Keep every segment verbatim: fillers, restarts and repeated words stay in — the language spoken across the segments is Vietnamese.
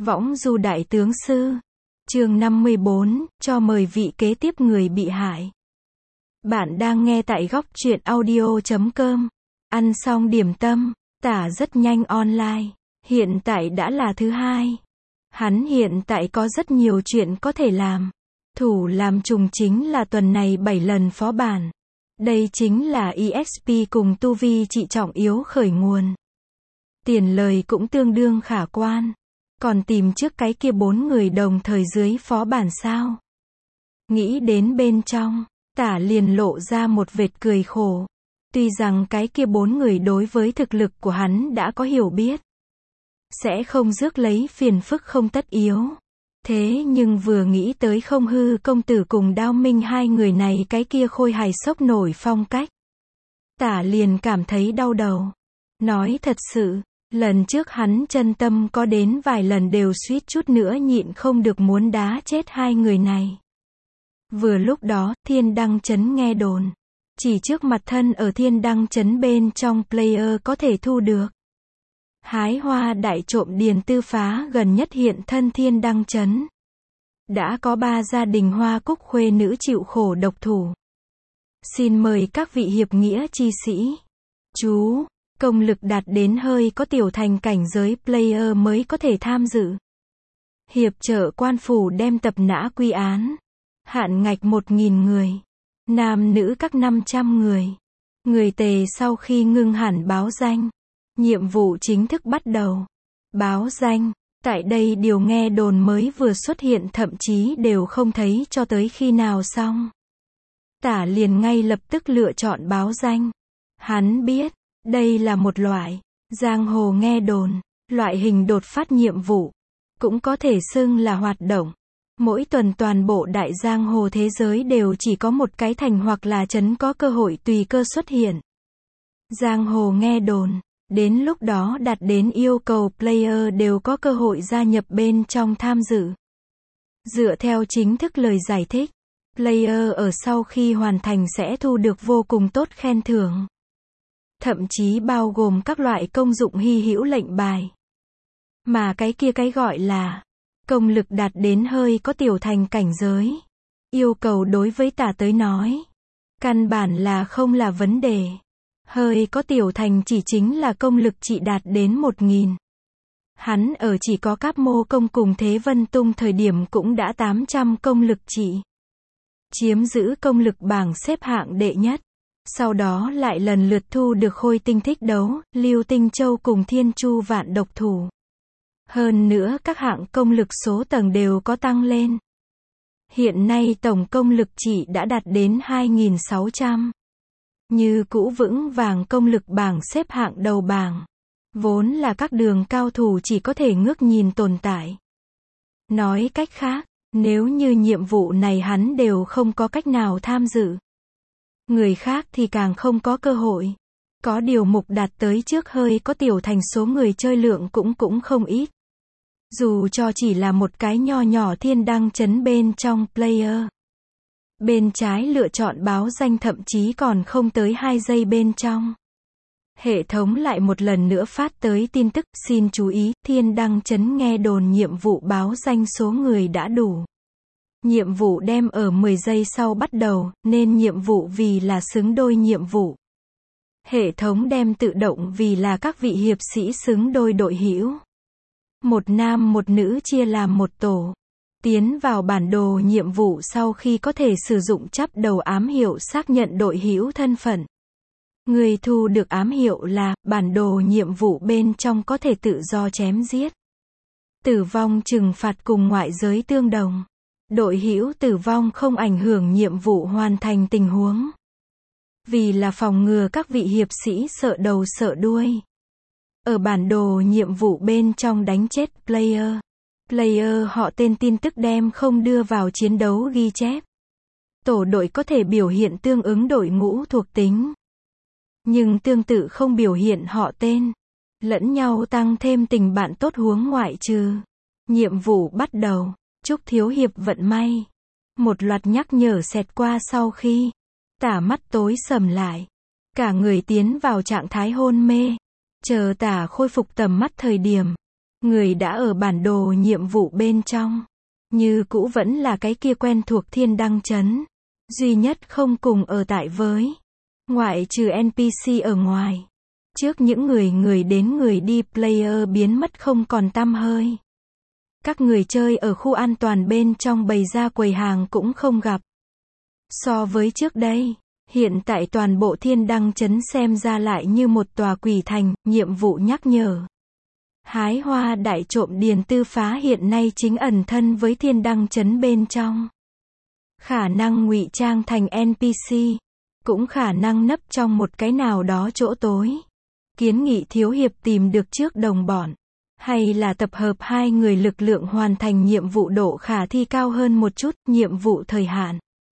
Võng du đại tướng sư. Chương năm mươi bốn, cho mời vị kế tiếp người bị hại. Bạn đang nghe tại góc truyện audio chấm com. Ăn xong điểm tâm, Tả rất nhanh online. Hiện tại đã là thứ hai. Hắn hiện tại có rất nhiều chuyện có thể làm. Thủ làm trùng chính là tuần này bảy lần phó bản. Đây chính là e ích pê cùng tu vi trị trọng yếu khởi nguồn. Tiền lời cũng tương đương khả quan. Còn tìm trước cái kia bốn người đồng thời dưới phó bản sao? Nghĩ đến bên trong, Tả liền lộ ra một vệt cười khổ. Tuy rằng cái kia bốn người đối với thực lực của hắn đã có hiểu biết, sẽ không rước lấy phiền phức không tất yếu. Thế nhưng vừa nghĩ tới Không Hư công tử cùng Đao Minh hai người này cái kia khôi hài sốc nổi phong cách, Tả liền cảm thấy đau đầu. Nói thật sự, lần trước hắn chân tâm có đến vài lần đều suýt chút nữa nhịn không được muốn đá chết hai người này. Vừa lúc đó, Thiên Đăng Trấn nghe đồn, chỉ trước mặt thân ở Thiên Đăng Trấn bên trong player có thể thu được hái hoa đại trộm điền tư phá gần nhất hiện thân Thiên Đăng Trấn. Đã có ba gia đình Hoa Cúc khuê nữ chịu khổ độc thủ. Xin mời các vị hiệp nghĩa chi sĩ. Chú, công lực đạt đến hơi có tiểu thành cảnh giới player mới có thể tham dự. Hiệp trợ quan phủ đem tập nã quy án. Hạn ngạch một nghìn người. Nam nữ các năm trăm người. Người tề sau khi ngưng hẳn báo danh. Nhiệm vụ chính thức bắt đầu. Báo danh. Tại đây điều nghe đồn mới vừa xuất hiện thậm chí đều không thấy cho tới khi nào xong. Tả liền ngay lập tức lựa chọn báo danh. Hắn biết, đây là một loại, giang hồ nghe đồn, loại hình đột phát nhiệm vụ. Cũng có thể xưng là hoạt động. Mỗi tuần toàn bộ đại giang hồ thế giới đều chỉ có một cái thành hoặc là trấn có cơ hội tùy cơ xuất hiện. Giang hồ nghe đồn, đến lúc đó đạt đến yêu cầu player đều có cơ hội gia nhập bên trong tham dự. Dựa theo chính thức lời giải thích, player ở sau khi hoàn thành sẽ thu được vô cùng tốt khen thưởng. Thậm chí bao gồm các loại công dụng hy hữu lệnh bài. Mà cái kia cái gọi là công lực đạt đến hơi có tiểu thành cảnh giới. Yêu cầu đối với Tả tới nói, căn bản là không là vấn đề. Hơi có tiểu thành chỉ chính là công lực trị đạt đến một nghìn. Hắn ở chỉ có Cáp Mô Công cùng Thế Vân Tung thời điểm cũng đã tám trăm công lực trị. Chiếm giữ công lực bảng xếp hạng đệ nhất. Sau đó lại lần lượt thu được Khôi Tinh Thích Đấu, Lưu Tinh Châu cùng Thiên Chu Vạn Độc Thủ. Hơn nữa các hạng công lực số tầng đều có tăng lên. Hiện nay tổng công lực chỉ đã đạt đến hai nghìn sáu trăm. Như cũ vững vàng công lực bảng xếp hạng đầu bảng. Vốn là các đường cao thủ chỉ có thể ngước nhìn tồn tại. Nói cách khác, nếu như nhiệm vụ này hắn đều không có cách nào tham dự, người khác thì càng không có cơ hội. Có điều mục đạt tới trước hơi có tiểu thành số người chơi lượng cũng cũng không ít. Dù cho chỉ là một cái nho nhỏ Thiên Đăng Trấn bên trong player. Bên trái lựa chọn báo danh thậm chí còn không tới hai giây bên trong. Hệ thống lại một lần nữa phát tới tin tức, xin chú ý, Thiên Đăng Trấn nghe đồn nhiệm vụ báo danh số người đã đủ. Nhiệm vụ đem ở mười giây sau bắt đầu, nên nhiệm vụ vì là xứng đôi nhiệm vụ. Hệ thống đem tự động vì là các vị hiệp sĩ xứng đôi đội hữu. Một nam một nữ chia làm một tổ. Tiến vào bản đồ nhiệm vụ sau khi có thể sử dụng chắp đầu ám hiệu xác nhận đội hữu thân phận. Người thu được ám hiệu là, bản đồ nhiệm vụ bên trong có thể tự do chém giết. Tử vong trừng phạt cùng ngoại giới tương đồng. Đội hữu tử vong không ảnh hưởng nhiệm vụ hoàn thành tình huống. Vì là phòng ngừa các vị hiệp sĩ sợ đầu sợ đuôi. Ở bản đồ nhiệm vụ bên trong đánh chết player. Player họ tên tin tức đem không đưa vào chiến đấu ghi chép. Tổ đội có thể biểu hiện tương ứng đội ngũ thuộc tính. Nhưng tương tự không biểu hiện họ tên. Lẫn nhau tăng thêm tình bạn tốt huống ngoại trừ. Nhiệm vụ bắt đầu. Chúc thiếu hiệp vận may. Một loạt nhắc nhở xẹt qua sau khi Tả mắt tối sầm lại. Cả người tiến vào trạng thái hôn mê. Chờ Tả khôi phục tầm mắt thời điểm. Người đã ở bản đồ nhiệm vụ bên trong. Như cũ vẫn là cái kia quen thuộc thiên đăng trấn. Duy nhất không cùng ở tại với. Ngoại trừ en pê xê ở ngoài. Trước những người người đến người đi player biến mất không còn tăm hơi. Các người chơi ở khu an toàn bên trong bày ra quầy hàng cũng không gặp. So với trước đây, hiện tại toàn bộ thiên đăng trấn xem ra lại như một tòa quỷ thành, nhiệm vụ nhắc nhở. Hái hoa đại trộm điền tư phá hiện nay chính ẩn thân với thiên đăng trấn bên trong. Khả năng ngụy trang thành en pê xê, cũng khả năng nấp trong một cái nào đó chỗ tối. Kiến nghị thiếu hiệp tìm được trước đồng bọn. Hay là tập hợp hai người lực lượng hoàn thành nhiệm vụ độ khả thi cao hơn một chút, nhiệm vụ thời hạn.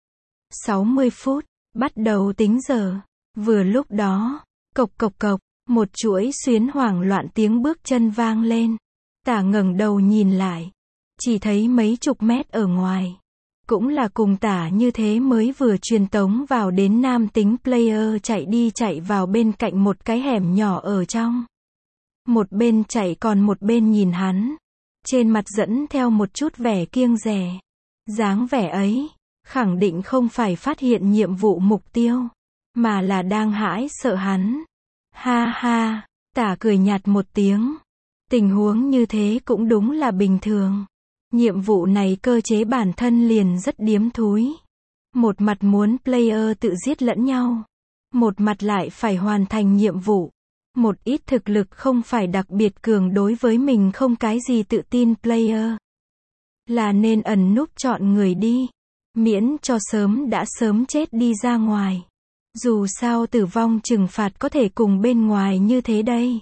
sáu mươi phút, bắt đầu tính giờ. Vừa lúc đó, cộc cộc cộc, một chuỗi xuyến hoảng loạn tiếng bước chân vang lên. Tả ngẩng đầu nhìn lại. Chỉ thấy mấy chục mét ở ngoài. Cũng là cùng tả như thế mới vừa truyền tống vào đến nam tính player chạy đi chạy vào bên cạnh một cái hẻm nhỏ ở trong. Một bên chạy còn một bên nhìn hắn. Trên mặt dẫn theo một chút vẻ kiêng dè. Dáng vẻ ấy, khẳng định không phải phát hiện nhiệm vụ mục tiêu, mà là đang hãi sợ hắn. Ha ha, tả cười nhạt một tiếng. Tình huống như thế cũng đúng là bình thường. Nhiệm vụ này cơ chế bản thân liền rất điếm thúi. Một mặt muốn player tự giết lẫn nhau. Một mặt lại phải hoàn thành nhiệm vụ. Một ít thực lực không phải đặc biệt cường đối với mình không cái gì tự tin player. Là nên ẩn núp chọn người đi. Miễn cho sớm đã sớm chết đi ra ngoài. Dù sao tử vong trừng phạt có thể cùng bên ngoài như thế đây.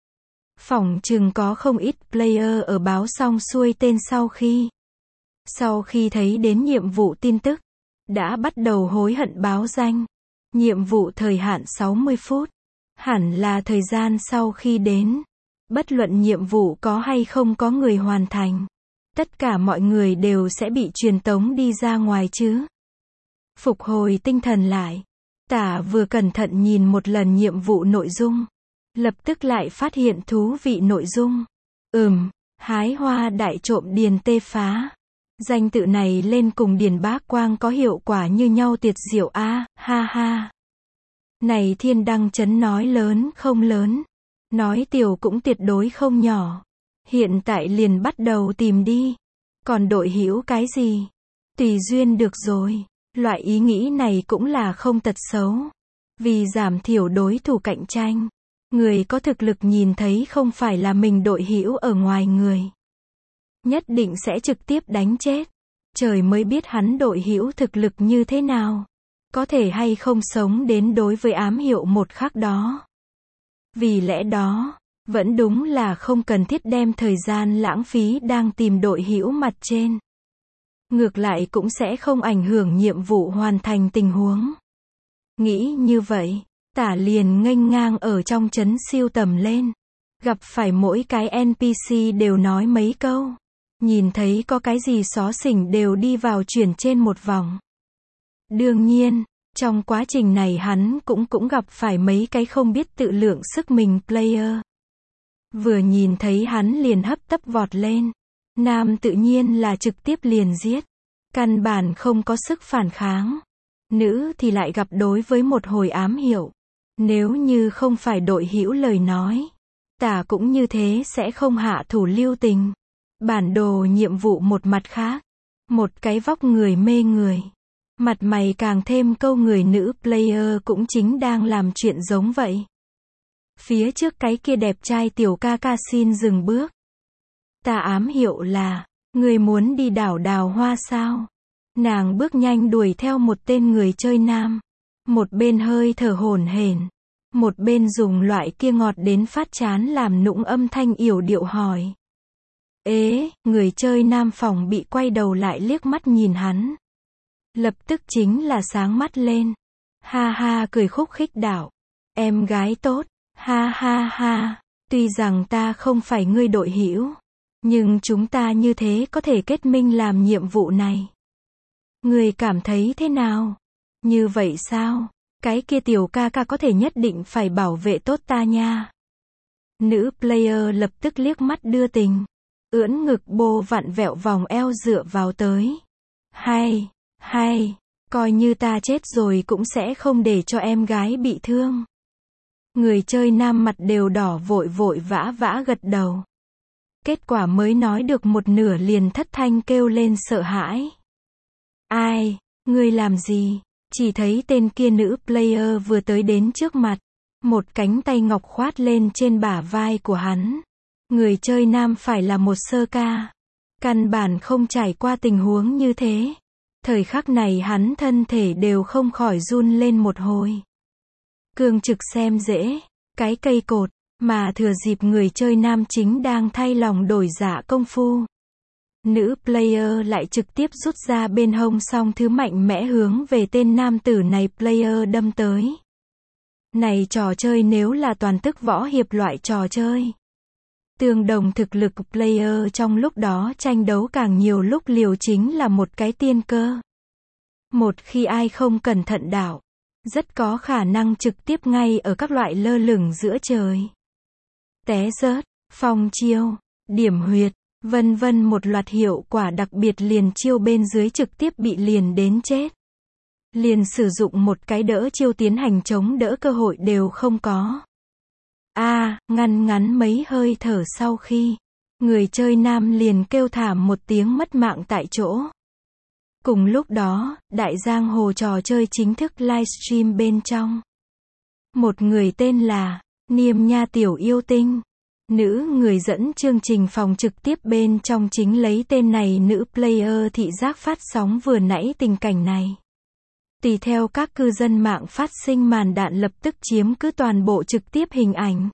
Phỏng chừng có không ít player ở báo xong xuôi tên sau khi. Sau khi thấy đến nhiệm vụ tin tức. Đã bắt đầu hối hận báo danh. Nhiệm vụ thời hạn sáu mươi phút. Hẳn là thời gian sau khi đến. Bất luận nhiệm vụ có hay không có người hoàn thành. Tất cả mọi người đều sẽ bị truyền tống đi ra ngoài chứ. Phục hồi tinh thần lại. Tả vừa cẩn thận nhìn một lần nhiệm vụ nội dung. Lập tức lại phát hiện thú vị nội dung. Ừm, hái hoa đại trộm điền tê phá. Danh tự này lên cùng điền bác quang có hiệu quả như nhau tuyệt diệu a, ha ha. Này thiên đăng trấn nói lớn không lớn. Nói tiểu cũng tuyệt đối không nhỏ. Hiện tại liền bắt đầu tìm đi. Còn đội hữu cái gì? Tùy duyên được rồi. Loại ý nghĩ này cũng là không tật xấu. Vì giảm thiểu đối thủ cạnh tranh. Người có thực lực nhìn thấy không phải là mình đội hữu ở ngoài người. Nhất định sẽ trực tiếp đánh chết. Trời mới biết hắn đội hữu thực lực như thế nào. Có thể hay không sống đến đối với ám hiệu một khắc đó. Vì lẽ đó, vẫn đúng là không cần thiết đem thời gian lãng phí đang tìm đội hữu mặt trên. Ngược lại cũng sẽ không ảnh hưởng nhiệm vụ hoàn thành tình huống. Nghĩ như vậy, tả liền nghênh ngang ở trong trấn siêu tầm lên. Gặp phải mỗi cái en pê xê đều nói mấy câu. Nhìn thấy có cái gì xó xỉnh đều đi vào chuyển trên một vòng. Đương nhiên, trong quá trình này hắn cũng cũng gặp phải mấy cái không biết tự lượng sức mình player. Vừa nhìn thấy hắn liền hấp tấp vọt lên. Nam tự nhiên là trực tiếp liền giết. Căn bản không có sức phản kháng. Nữ thì lại gặp đối với một hồi ám hiệu. Nếu như không phải đội hữu lời nói. Tả cũng như thế sẽ không hạ thủ lưu tình. Bản đồ nhiệm vụ một mặt khác. Một cái vóc người mê người. Mặt mày càng thêm câu người nữ player cũng chính đang làm chuyện giống vậy. Phía trước cái kia đẹp trai tiểu ca ca xin dừng bước. Ta ám hiệu là, người muốn đi đảo đào hoa sao? Nàng bước nhanh đuổi theo một tên người chơi nam. Một bên hơi thở hổn hển. Một bên dùng loại kia ngọt đến phát chán làm nũng âm thanh yểu điệu hỏi. Ế, người chơi nam phòng bị quay đầu lại liếc mắt nhìn hắn. Lập tức chính là sáng mắt lên. Ha ha cười khúc khích đạo. Em gái tốt. Ha ha ha. Tuy rằng ta không phải ngươi đội hữu. Nhưng chúng ta như thế có thể kết minh làm nhiệm vụ này. Ngươi cảm thấy thế nào? Như vậy sao? Cái kia tiểu ca ca có thể nhất định phải bảo vệ tốt ta nha. Nữ player lập tức liếc mắt đưa tình. Ưỡn ngực bô vặn vẹo vòng eo dựa vào tới. Hay, hay, coi như ta chết rồi cũng sẽ không để cho em gái bị thương. Người chơi nam mặt đều đỏ vội vội vã vã gật đầu. Kết quả mới nói được một nửa liền thất thanh kêu lên sợ hãi. Ai, ngươi làm gì? Chỉ thấy tên kia nữ player vừa tới đến trước mặt. Một cánh tay ngọc khoát lên trên bả vai của hắn. Người chơi nam phải là một sơ ca. Căn bản không trải qua tình huống như thế. Thời khắc này hắn thân thể đều không khỏi run lên một hồi. Cương trực xem dễ, cái cây cột, mà thừa dịp người chơi nam chính đang thay lòng đổi dạ công phu. Nữ player lại trực tiếp rút ra bên hông song thứ mạnh mẽ hướng về tên nam tử này player đâm tới. Này trò chơi nếu là toàn tức võ hiệp loại trò chơi. Tương đồng thực lực player trong lúc đó tranh đấu càng nhiều lúc liều chính là một cái tiên cơ. Một khi ai không cẩn thận đảo, rất có khả năng trực tiếp ngay ở các loại lơ lửng giữa trời. Té rớt, phong chiêu, điểm huyệt, vân vân một loạt hiệu quả đặc biệt liền chiêu bên dưới trực tiếp bị liền đến chết. Liền sử dụng một cái đỡ chiêu tiến hành chống đỡ cơ hội đều không có. A, à, ngăn ngắn mấy hơi thở sau khi, người chơi nam liền kêu thảm một tiếng mất mạng tại chỗ. Cùng lúc đó, đại giang hồ trò chơi chính thức livestream bên trong. Một người tên là Niêm Nha Tiểu Yêu Tinh. Nữ người dẫn chương trình phòng trực tiếp bên trong chính lấy tên này nữ player thị giác phát sóng vừa nãy tình cảnh này. Tùy theo các cư dân mạng phát sinh màn đạn lập tức chiếm cứ toàn bộ trực tiếp hình ảnh.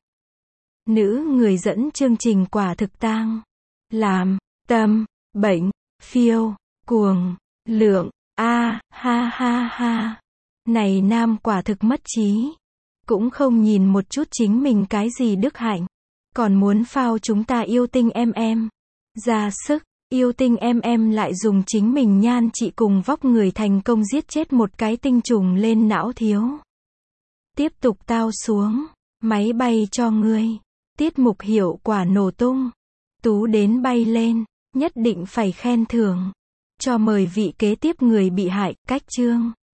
Nữ người dẫn chương trình quả thực tang, làm, tâm, bệnh, phiêu, cuồng, lượng, a, ha ha ha. Này nam quả thực mất trí. Cũng không nhìn một chút chính mình cái gì đức hạnh. Còn muốn phao chúng ta yêu tinh em em. Ra sức, yêu tinh em em lại dùng chính mình nhan trị cùng vóc người thành công giết chết một cái tinh trùng lên não thiếu. Tiếp tục tao xuống, máy bay cho ngươi. Tiết mục hiệu quả nổ tung. Tú đến bay lên, nhất định phải khen thưởng. Cho mời vị kế tiếp người bị hại, cách chương.